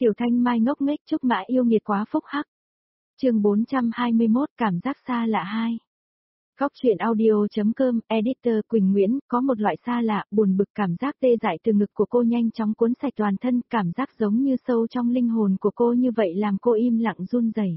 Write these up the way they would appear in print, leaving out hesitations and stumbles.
Tiểu Thanh Mai ngốc nghếch Trúc Mã yêu nghiệt quá phúc hắc. Chương 421 cảm giác xa lạ 2. Góc truyện audio.com, editor Quỳnh Nguyễn, có một loại xa lạ, buồn bực cảm giác tê dại từ ngực của cô nhanh chóng cuốn sạch toàn thân, cảm giác giống như sâu trong linh hồn của cô như vậy làm cô im lặng run rẩy.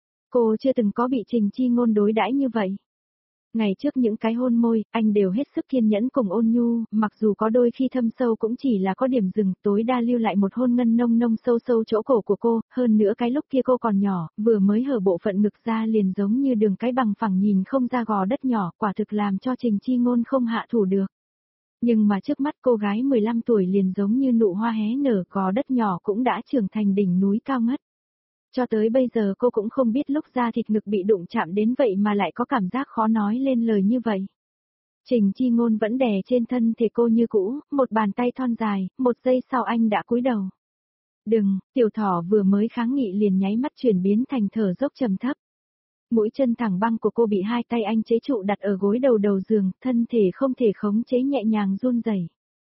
Cô chưa từng có bị Trình Chi Ngôn đối đãi như vậy. Ngày trước những cái hôn môi, anh đều hết sức kiên nhẫn cùng ôn nhu, mặc dù có đôi khi thâm sâu cũng chỉ là có điểm dừng, tối đa lưu lại một hôn ngân nông nông sâu sâu chỗ cổ của cô, hơn nữa cái lúc kia cô còn nhỏ, vừa mới hở bộ phận ngực ra liền giống như đường cái bằng phẳng nhìn không ra gò đất nhỏ, quả thực làm cho Trình Chi Ngôn không hạ thủ được. Nhưng mà trước mắt cô gái 15 tuổi liền giống như nụ hoa hé nở, gò đất nhỏ cũng đã trưởng thành đỉnh núi cao ngất. Cho tới bây giờ cô cũng không biết lúc da thịt ngực bị đụng chạm đến vậy mà lại có cảm giác khó nói lên lời như vậy. Trình Chi Ngôn vẫn đè trên thân thể cô như cũ, một bàn tay thon dài, một giây sau anh đã cúi đầu. Đừng, tiểu thỏ vừa mới kháng nghị liền nháy mắt chuyển biến thành thở dốc trầm thấp. Mũi chân thẳng băng của cô bị hai tay anh chế trụ đặt ở gối đầu giường, thân thể không thể khống chế nhẹ nhàng run rẩy.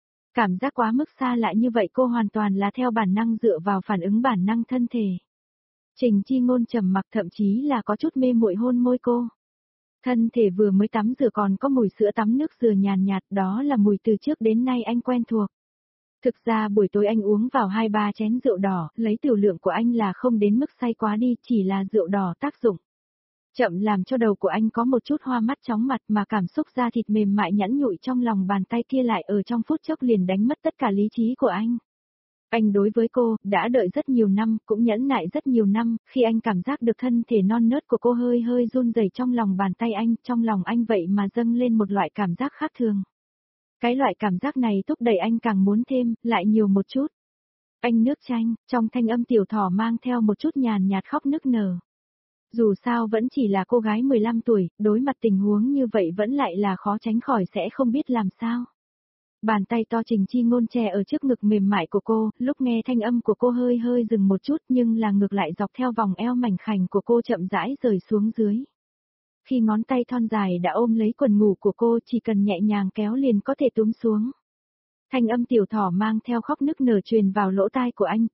Cảm giác quá mức xa lạ như vậy cô hoàn toàn là theo bản năng dựa vào phản ứng bản năng thân thể. Trình Chi Ngôn trầm mặc thậm chí là có chút mê muội hôn môi cô. Thân thể vừa mới tắm rửa còn có mùi sữa tắm nước dừa nhàn nhạt, đó là mùi từ trước đến nay anh quen thuộc. Thực ra buổi tối anh uống vào 2-3 chén rượu đỏ, lấy tiểu lượng của anh là không đến mức say quá đi, chỉ là rượu đỏ tác dụng chậm làm cho đầu của anh có một chút hoa mắt chóng mặt, mà cảm xúc da thịt mềm mại nhẵn nhụi trong lòng bàn tay kia lại ở trong phút chốc liền đánh mất tất cả lý trí của anh. Anh đối với cô, đã đợi rất nhiều năm, cũng nhẫn nại rất nhiều năm, khi anh cảm giác được thân thể non nớt của cô hơi hơi run rẩy trong lòng bàn tay anh, trong lòng anh vậy mà dâng lên một loại cảm giác khác thường. Cái loại cảm giác này thúc đẩy anh càng muốn thêm, lại nhiều một chút. Anh nước chanh, trong thanh âm tiểu thỏ mang theo một chút nhàn nhạt khóc nức nở. Dù sao vẫn chỉ là cô gái 15 tuổi, đối mặt tình huống như vậy vẫn lại là khó tránh khỏi sẽ không biết làm sao. Bàn tay to Trình Chi Ngôn che ở trước ngực mềm mại của cô, lúc nghe thanh âm của cô hơi hơi dừng một chút nhưng là ngược lại dọc theo vòng eo mảnh khảnh của cô chậm rãi rời xuống dưới. Khi ngón tay thon dài đã ôm lấy quần ngủ của cô chỉ cần nhẹ nhàng kéo liền có thể túm xuống. Thanh âm tiểu thỏ mang theo khóc nức nở truyền vào lỗ tai của anh,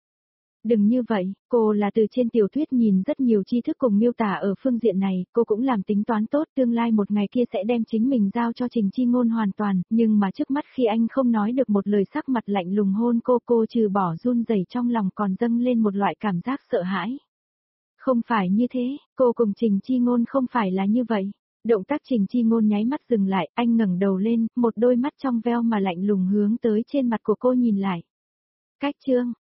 Đừng như vậy, cô là từ trên tiểu thuyết nhìn rất nhiều tri thức cùng miêu tả ở phương diện này, cô cũng làm tính toán tốt tương lai một ngày kia sẽ đem chính mình giao cho Trình Chi Ngôn hoàn toàn, nhưng mà trước mắt khi anh không nói được một lời sắc mặt lạnh lùng hôn cô trừ bỏ run rẩy trong lòng còn dâng lên một loại cảm giác sợ hãi. Không phải như thế, cô cùng Trình Chi Ngôn không phải là như vậy. Động tác Trình Chi Ngôn nháy mắt dừng lại, anh ngẩng đầu lên, một đôi mắt trong veo mà lạnh lùng hướng tới trên mặt của cô nhìn lại. Cách chương